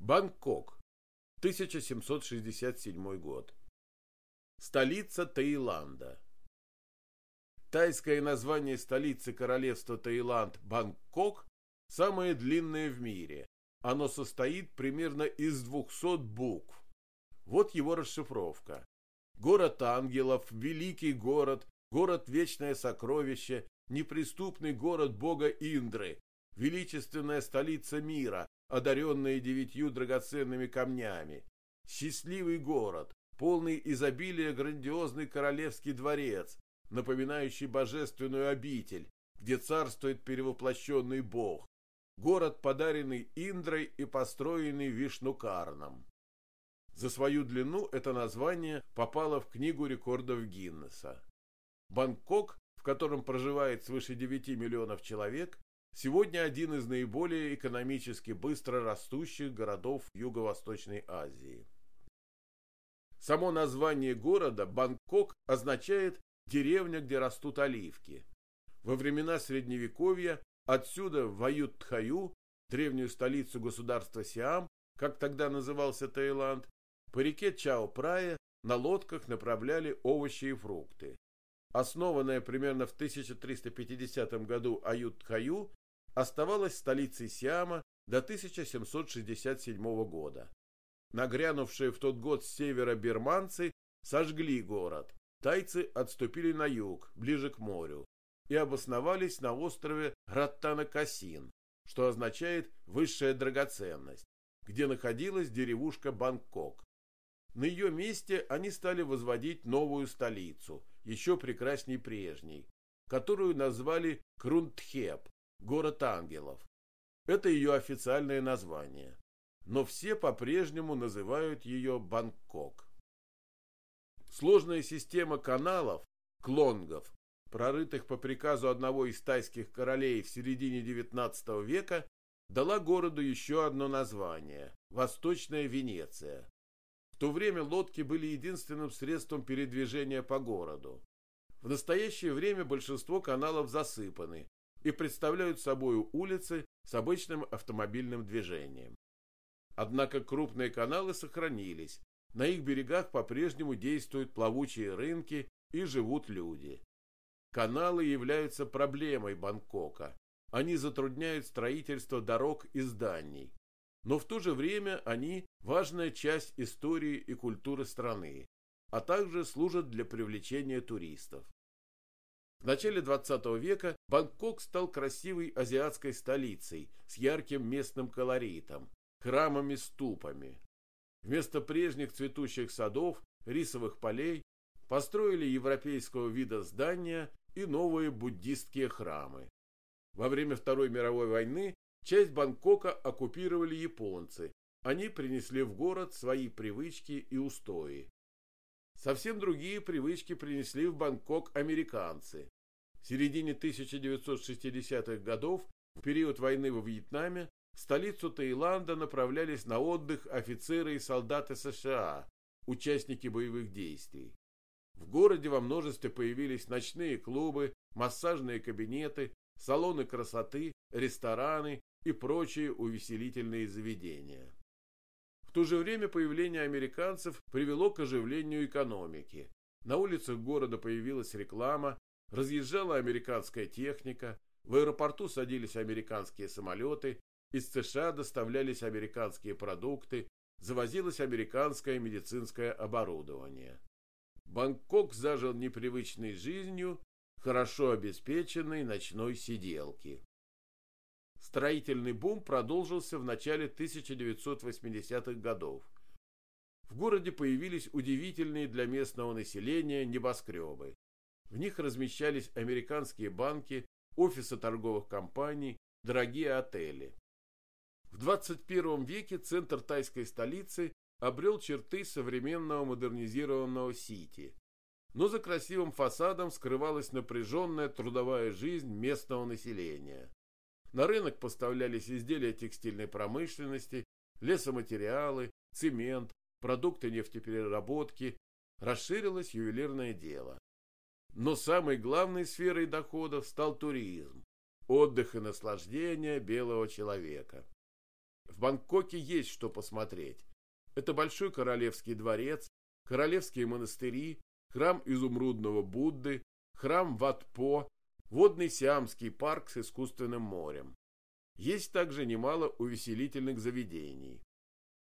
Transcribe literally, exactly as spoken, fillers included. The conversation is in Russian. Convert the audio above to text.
Бангкок, тысяча семьсот шестьдесят седьмой год. Столица Таиланда. Тайское название столицы королевства Таиланд Бангкок самое длинное в мире. Оно состоит примерно из двухсот букв. Вот его расшифровка. Город ангелов, великий город, город вечное сокровище, неприступный город бога Индры, величественная столица мира, одаренная девятью драгоценными камнями, счастливый город, полный изобилия грандиозный королевский дворец, напоминающий божественную обитель, где царствует перевоплощенный бог, город, подаренный Индрой и построенный Вишнукарном. За свою длину это название попало в книгу рекордов Гиннесса. Бангкок, в котором проживает свыше девяти миллионов человек, сегодня один из наиболее экономически быстро растущих городов Юго-Восточной Азии. Само название города Бангкок означает «деревня, где растут оливки». Во времена Средневековья отсюда в Аюттхаю, древнюю столицу государства Сиам, как тогда назывался Таиланд, по реке Чао-Прая на лодках направляли овощи и фрукты. Основанная примерно в тысяча триста пятидесятом году Аюттхаю оставалась столицей Сиама до тысяча семьсот шестьдесят седьмого года. Нагрянувшие в тот год с севера бирманцы сожгли город. Тайцы отступили на юг, ближе к морю, и обосновались на острове Раттанакасин, что означает «высшая драгоценность», где находилась деревушка Бангкок. На ее месте они стали возводить новую столицу, еще прекрасней прежней, которую назвали Крунгтхеп, город ангелов. Это ее официальное название, но все по-прежнему называют ее Бангкок. Сложная система каналов, клонгов, прорытых по приказу одного из тайских королей в середине девятнадцатого века, дала городу еще одно название – Восточная Венеция. В то время лодки были единственным средством передвижения по городу. В настоящее время большинство каналов засыпаны и представляют собой улицы с обычным автомобильным движением. Однако крупные каналы сохранились, на их берегах по-прежнему действуют плавучие рынки и живут люди. Каналы являются проблемой Бангкока. Они затрудняют строительство дорог и зданий. Но в то же время они важная часть истории и культуры страны, а также служат для привлечения туристов. В начале двадцатого века Бангкок стал красивой азиатской столицей с ярким местным колоритом, храмами-ступами. Вместо прежних цветущих садов, рисовых полей построили европейского вида здания и новые буддистские храмы. Во время Второй мировой войны часть Бангкока оккупировали японцы. Они принесли в город свои привычки и устои. Совсем другие привычки принесли в Бангкок американцы. В середине тысяча девятьсот шестидесятых годов, в период войны во Вьетнаме, в столицу Таиланда направлялись на отдых офицеры и солдаты США, участники боевых действий. В городе во множестве появились ночные клубы, массажные кабинеты, салоны красоты, рестораны и прочие увеселительные заведения. В то же время появление американцев привело к оживлению экономики. На улицах города появилась реклама, разъезжала американская техника, в аэропорту садились американские самолеты, из США доставлялись американские продукты, завозилось американское медицинское оборудование. Бангкок зажил непривычной жизнью хорошо обеспеченной ночной сиделки. Строительный бум продолжился в начале тысяча девятьсот восьмидесятых годов. В городе появились удивительные для местного населения небоскребы. В них размещались американские банки, офисы торговых компаний, дорогие отели. В двадцать первом веке центр тайской столицы обрел черты современного модернизированного Сити. Но за красивым фасадом скрывалась напряженная трудовая жизнь местного населения. На рынок поставлялись изделия текстильной промышленности, лесоматериалы, цемент, продукты нефтепереработки, расширилось ювелирное дело. Но самой главной сферой доходов стал туризм, отдых и наслаждение белого человека. В Бангкоке есть что посмотреть. Это большой королевский дворец, королевские монастыри, храм изумрудного Будды, храм Wat Po, водный Сиамский парк с искусственным морем. Есть также немало увеселительных заведений.